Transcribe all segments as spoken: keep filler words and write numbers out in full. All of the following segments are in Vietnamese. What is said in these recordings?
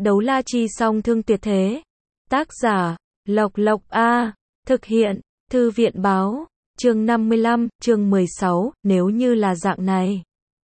Đấu la chi song thương tuyệt thế. Tác giả, Lộc Lộc A. Thực hiện, Thư viện báo. Chương năm mươi lăm, chương mười sáu, nếu như là dạng này.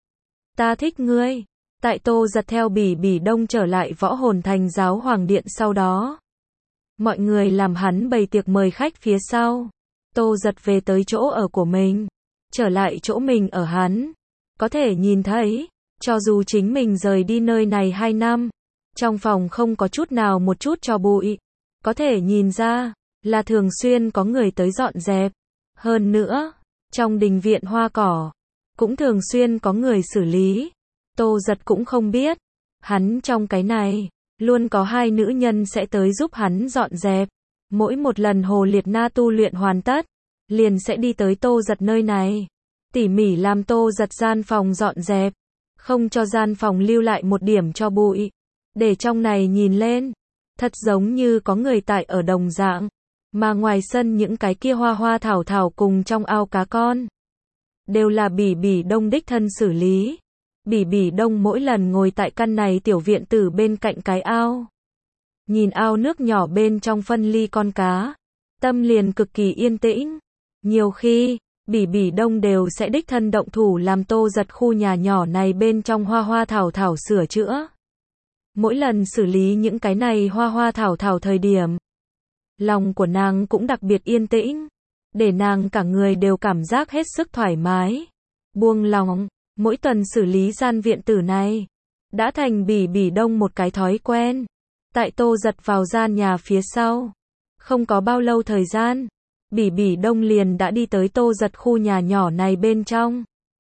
Ta thích ngươi. Tại Tô Giật theo Bỉ Bỉ Đông trở lại Võ Hồn Thành Giáo Hoàng Điện sau đó. Mọi người làm hắn bày tiệc mời khách phía sau. Tô Giật về tới chỗ ở của mình. Trở lại chỗ mình ở hắn. Có thể nhìn thấy, cho dù chính mình rời đi nơi này hai năm, trong phòng không có chút nào một chút tro bụi. Có thể nhìn ra, là thường xuyên có người tới dọn dẹp. Hơn nữa, trong đình viện hoa cỏ, cũng thường xuyên có người xử lý. Tô Giật cũng không biết, hắn trong cái này, luôn có hai nữ nhân sẽ tới giúp hắn dọn dẹp. Mỗi một lần Hồ Liệt Na tu luyện hoàn tất, liền sẽ đi tới Tô Giật nơi này, tỉ mỉ làm Tô Giật gian phòng dọn dẹp, không cho gian phòng lưu lại một điểm cho bụi, để trong này nhìn lên, thật giống như có người tại ở đồng dạng. Mà ngoài sân những cái kia hoa hoa thảo thảo cùng trong ao cá con, đều là Bỉ Bỉ Đông đích thân xử lý. Bỉ Bỉ Đông mỗi lần ngồi tại căn này tiểu viện tử bên cạnh cái ao, nhìn ao nước nhỏ bên trong phân ly con cá, tâm liền cực kỳ yên tĩnh. Nhiều khi, Bỉ Bỉ Đông đều sẽ đích thân động thủ làm Tô Giật khu nhà nhỏ này bên trong hoa hoa thảo thảo sửa chữa. Mỗi lần xử lý những cái này hoa hoa thảo thảo thời điểm, lòng của nàng cũng đặc biệt yên tĩnh, để nàng cả người đều cảm giác hết sức thoải mái, buông lòng. Mỗi tuần xử lý gian viện tử này, đã thành Bỉ Bỉ Đông một cái thói quen. Tại Tô Giật vào gian nhà phía sau, không có bao lâu thời gian, Bỉ Bỉ Đông liền đã đi tới Tô Giật khu nhà nhỏ này bên trong.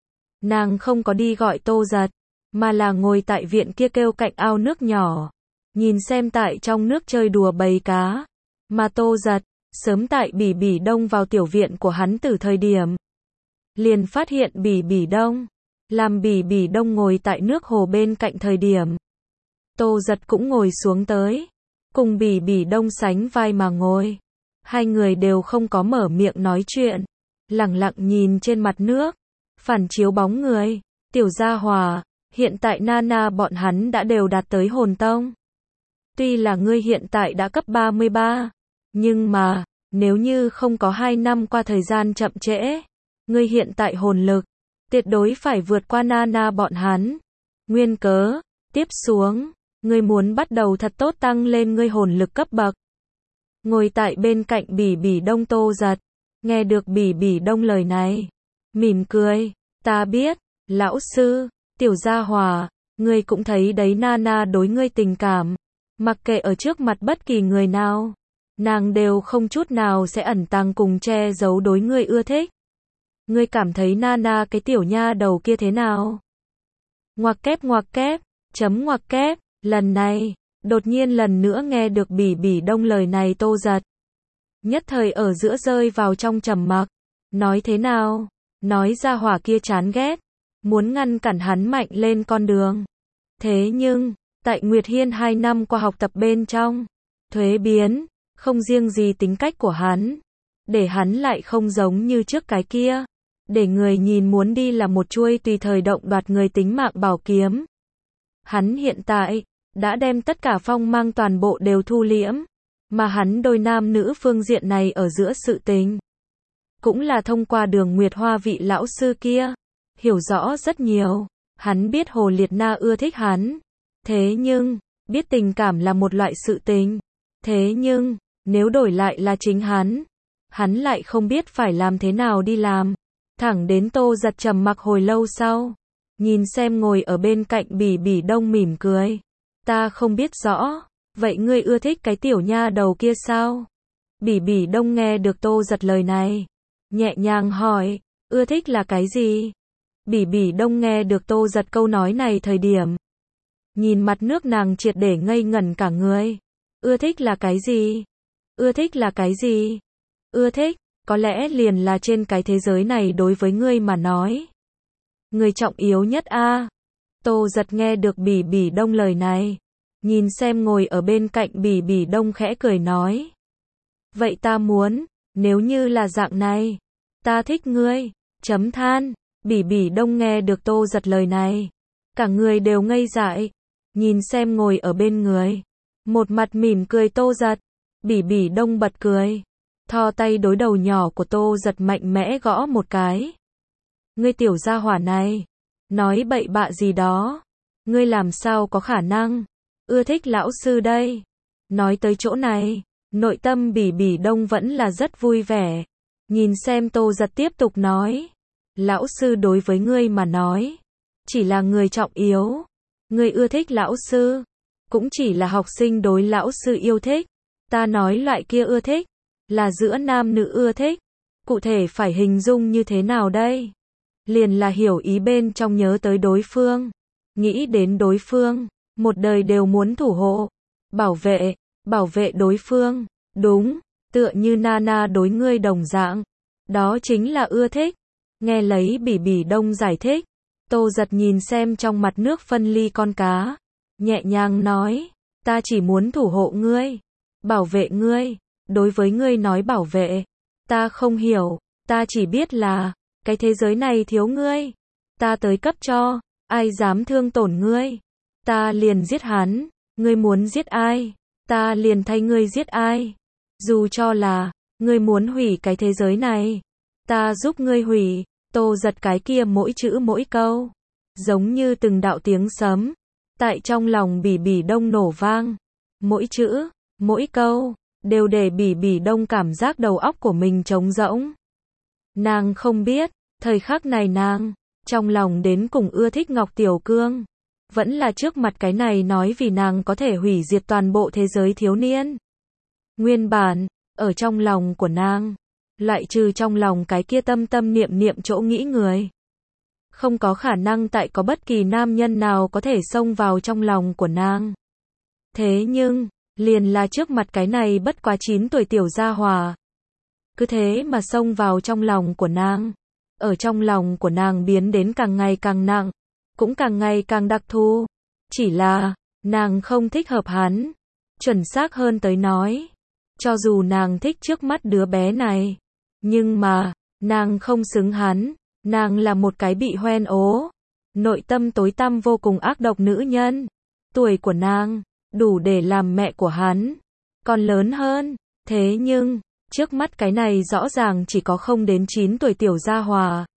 Nàng không có đi gọi Tô Giật, mà là ngồi tại viện kia kêu cạnh ao nước nhỏ, nhìn xem tại trong nước chơi đùa bầy cá. Mà Tô Giật, sớm tại Bỉ Bỉ Đông vào tiểu viện của hắn từ thời điểm, liền phát hiện Bỉ Bỉ Đông. Làm Bỉ Bỉ Đông ngồi tại nước hồ bên cạnh thời điểm, Tô Giật cũng ngồi xuống tới, cùng Bỉ Bỉ Đông sánh vai mà ngồi. Hai người đều không có mở miệng nói chuyện, lặng lặng nhìn trên mặt nước, phản chiếu bóng người. Tiểu Gia Hòa, hiện tại Nana bọn hắn đã đều đạt tới hồn tông. Tuy là ngươi hiện tại đã cấp ba mươi ba, nhưng mà, nếu như không có hai năm qua thời gian chậm trễ, ngươi hiện tại hồn lực tuyệt đối phải vượt qua Nana bọn hắn. Nguyên cớ, tiếp xuống, ngươi muốn bắt đầu thật tốt tăng lên ngươi hồn lực cấp bậc. Ngồi tại bên cạnh Bỉ Bỉ Đông Tô Giật, nghe được Bỉ Bỉ Đông lời này, mỉm cười, ta biết, lão sư, Tiểu Gia Hòa, ngươi cũng thấy đấy, Nana đối ngươi tình cảm, mặc kệ ở trước mặt bất kỳ người nào, nàng đều không chút nào sẽ ẩn tàng cùng che giấu đối ngươi ưa thích. Ngươi cảm thấy Nana cái tiểu nha đầu kia thế nào? Ngoặc kép ngoặc kép, chấm ngoặc kép, lần này, đột nhiên lần nữa nghe được Bỉ Bỉ Đông lời này Tô Giật. Nhất thời ở giữa rơi vào trong trầm mặc, nói thế nào? Nói ra hỏa kia chán ghét, muốn ngăn cản hắn mạnh lên con đường. Thế nhưng, tại Nguyệt Hiên hai năm qua học tập bên trong, thuế biến, không riêng gì tính cách của hắn, để hắn lại không giống như trước cái kia. Để người nhìn muốn đi là một chuôi tùy thời động đoạt người tính mạng bảo kiếm. Hắn hiện tại, đã đem tất cả phong mang toàn bộ đều thu liễm, mà hắn đôi nam nữ phương diện này ở giữa sự tình, cũng là thông qua Đường Nguyệt Hoa vị lão sư kia, hiểu rõ rất nhiều. Hắn biết Hồ Liệt Na ưa thích hắn, thế nhưng, biết tình cảm là một loại sự tình, thế nhưng, nếu đổi lại là chính hắn, hắn lại không biết phải làm thế nào đi làm. Thẳng đến Tô Giật trầm mặc hồi lâu sau, nhìn xem ngồi ở bên cạnh Bỉ Bỉ Đông mỉm cười. Ta không biết rõ, vậy ngươi ưa thích cái tiểu nha đầu kia sao? Bỉ Bỉ Đông nghe được Tô Giật lời này, nhẹ nhàng hỏi, ưa thích là cái gì? Bỉ Bỉ Đông nghe được Tô Giật câu nói này thời điểm, nhìn mặt nước nàng triệt để ngây ngẩn cả người. Ưa thích là cái gì? Ưa thích là cái gì? Ưa thích, có lẽ liền là trên cái thế giới này đối với ngươi mà nói, người trọng yếu nhất a. À. Tô Giật nghe được Bỉ Bỉ Đông lời này, nhìn xem ngồi ở bên cạnh Bỉ Bỉ Đông khẽ cười nói. Vậy ta muốn, nếu như là dạng này, ta thích ngươi, chấm than. Bỉ Bỉ Đông nghe được Tô Giật lời này, cả người đều ngây dại, nhìn xem ngồi ở bên người, một mặt mỉm cười Tô Giật. Bỉ Bỉ Đông bật cười, thò tay đối đầu nhỏ của Tô Giật mạnh mẽ gõ một cái. Ngươi tiểu gia hỏa này, nói bậy bạ gì đó, ngươi làm sao có khả năng ưa thích lão sư đây. Nói tới chỗ này, nội tâm Bỉ Bỉ Đông vẫn là rất vui vẻ. Nhìn xem Tô Giật tiếp tục nói, lão sư đối với ngươi mà nói, chỉ là người trọng yếu. Ngươi ưa thích lão sư, cũng chỉ là học sinh đối lão sư yêu thích. Ta nói loại kia ưa thích, là giữa nam nữ ưa thích. Cụ thể phải hình dung như thế nào đây? Liền là hiểu ý bên trong nhớ tới đối phương, nghĩ đến đối phương, một đời đều muốn thủ hộ, bảo vệ, bảo vệ đối phương. Đúng, tựa như Nana đối ngươi đồng dạng. Đó chính là ưa thích. Nghe lấy Bỉ Bỉ Đông giải thích, Tô Giật nhìn xem trong mặt nước phân ly con cá, nhẹ nhàng nói, ta chỉ muốn thủ hộ ngươi, bảo vệ ngươi. Đối với ngươi nói bảo vệ, ta không hiểu, ta chỉ biết là, cái thế giới này thiếu ngươi, ta tới cấp cho, ai dám thương tổn ngươi, ta liền giết hắn. Ngươi muốn giết ai, ta liền thay ngươi giết ai. Dù cho là, ngươi muốn hủy cái thế giới này, ta giúp ngươi hủy. Tô Giật cái kia mỗi chữ mỗi câu, giống như từng đạo tiếng sấm, tại trong lòng Bỉ Bỉ Đông nổ vang. Mỗi chữ, mỗi câu, đều để Bỉ Bỉ Đông cảm giác đầu óc của mình trống rỗng. Nàng không biết, thời khắc này nàng, trong lòng đến cùng ưa thích Ngọc Tiểu Cương, vẫn là trước mặt cái này nói vì nàng có thể hủy diệt toàn bộ thế giới thiếu niên. Nguyên bản, ở trong lòng của nàng, loại trừ trong lòng cái kia tâm tâm niệm niệm chỗ nghĩ người, không có khả năng tại có bất kỳ nam nhân nào có thể xông vào trong lòng của nàng. Thế nhưng, liền là trước mặt cái này bất quá chín tuổi tiểu gia hỏa, cứ thế mà xông vào trong lòng của nàng, ở trong lòng của nàng biến đến càng ngày càng nặng, cũng càng ngày càng đặc thù. Chỉ là, nàng không thích hợp hắn. Chuẩn xác hơn tới nói, cho dù nàng thích trước mắt đứa bé này, nhưng mà, nàng không xứng hắn. Nàng là một cái bị hoen ố, nội tâm tối tăm vô cùng ác độc nữ nhân. Tuổi của nàng, đủ để làm mẹ của hắn, còn lớn hơn. Thế nhưng, trước mắt cái này rõ ràng chỉ có không đến chín tuổi tiểu gia hỏa.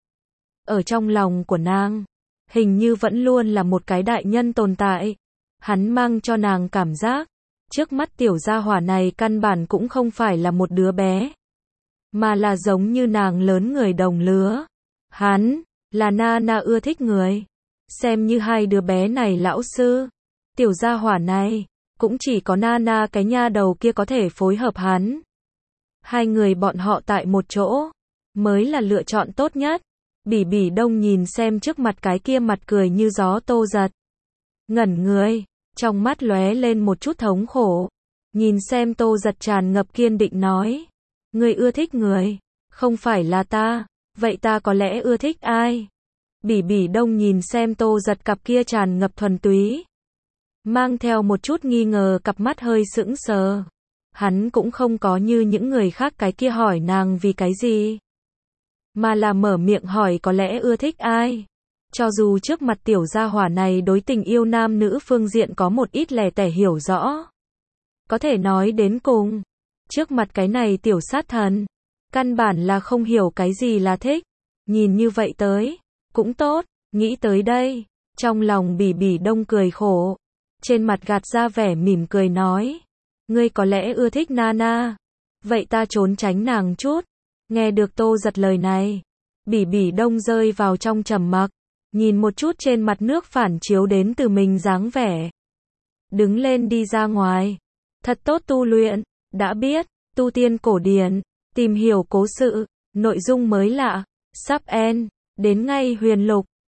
Ở trong lòng của nàng, hình như vẫn luôn là một cái đại nhân tồn tại. Hắn mang cho nàng cảm giác, trước mắt tiểu gia hỏa này căn bản cũng không phải là một đứa bé, mà là giống như nàng lớn người đồng lứa. Hắn, là Nana ưa thích người. Xem như hai đứa bé này lão sư. Tiểu gia hỏa này, cũng chỉ có Nana cái nha đầu kia có thể phối hợp hắn. Hai người bọn họ tại một chỗ, mới là lựa chọn tốt nhất. Bỉ Bỉ Đông nhìn xem trước mặt cái kia mặt cười như gió Tô Giật. Ngẩn người, trong mắt lóe lên một chút thống khổ. Nhìn xem Tô Giật tràn ngập kiên định nói. Ngươi ưa thích người, không phải là ta, vậy ta có lẽ ưa thích ai? Bỉ Bỉ Đông nhìn xem Tô Giật cặp kia tràn ngập thuần túy, mang theo một chút nghi ngờ cặp mắt hơi sững sờ. Hắn cũng không có như những người khác cái kia hỏi nàng vì cái gì, mà là mở miệng hỏi có lẽ ưa thích ai. Cho dù trước mặt tiểu gia hỏa này đối tình yêu nam nữ phương diện có một ít lẻ tẻ hiểu rõ, có thể nói đến cùng, trước mặt cái này tiểu sát thần, căn bản là không hiểu cái gì là thích. Nhìn như vậy tới, cũng tốt. Nghĩ tới đây, trong lòng Bỉ Bỉ Đông cười khổ, trên mặt gạt ra vẻ mỉm cười nói. Ngươi có lẽ ưa thích Nana, vậy ta trốn tránh nàng chút. Nghe được Tô Giật lời này, Bỉ Bỉ Đông rơi vào trong trầm mặc, nhìn một chút trên mặt nước phản chiếu đến từ mình dáng vẻ. Đứng lên đi ra ngoài, thật tốt tu luyện, đã biết, tu tiên cổ điển, tìm hiểu cố sự, nội dung mới lạ, sắp end, đến ngay huyền lục.